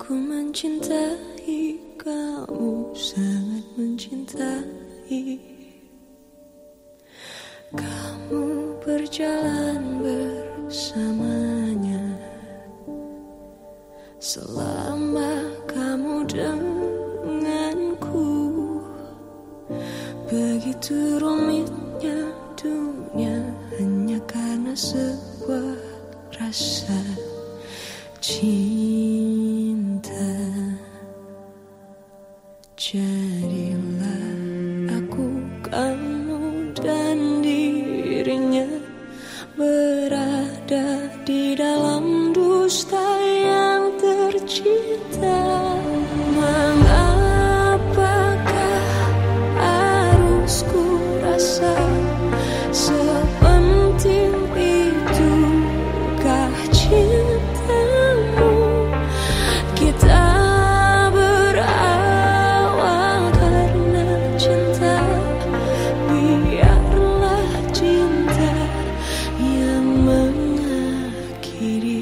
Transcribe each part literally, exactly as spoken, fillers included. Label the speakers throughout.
Speaker 1: Aku mencintai kamu, sangat mencintai. Kamu berjalan bersamanya selama kamu denganku. Begitu rumitnya dunia hanya karena sebuah rasa cinta. Jadilah aku, kamu dan dirinya berada di dalam dusta yang tercipta. Mengapakah harus ku rasa sepenting itukah cintamu? Kita berawal karena cinta, biarlah cinta yang mengakhiri.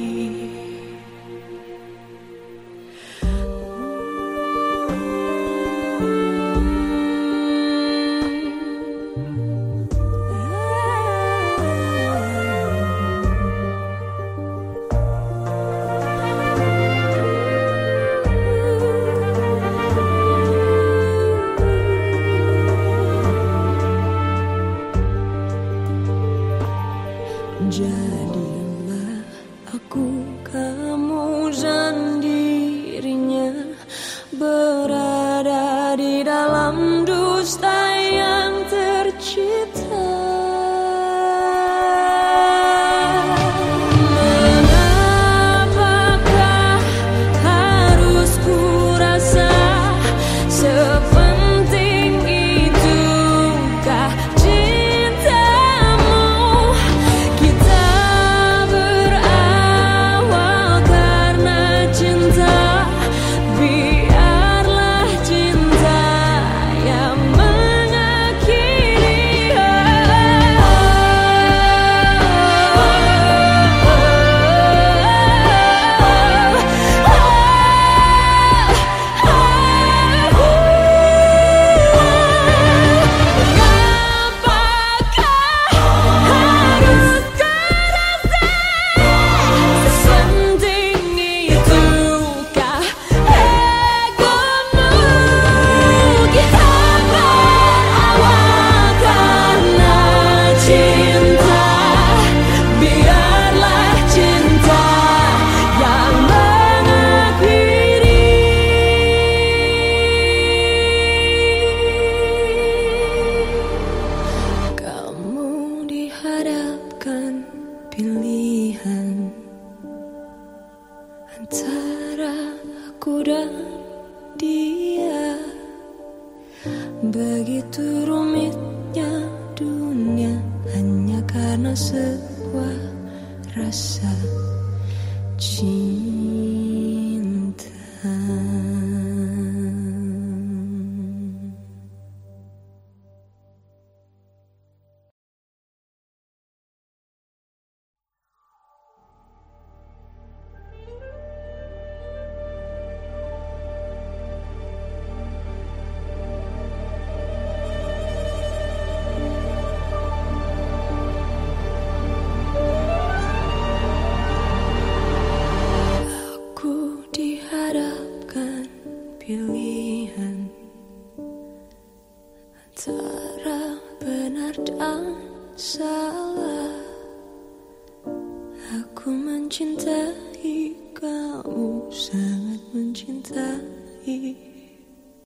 Speaker 1: Jadilah aku, kamu dan dirinya berada di dalam dusta yang tercipta. Mengapakah harus ku rasa sepenting itukah cintamu? Kita berawal karena cinta, biarlah cinta yang mengakhiri. Hadapkan pilihan antara aku dan dia. Begitu rumitnya dunia hanya karena sebuah rasa cinta. Pilihan antara benar dan salah. Aku mencintai kamu, sangat mencintai.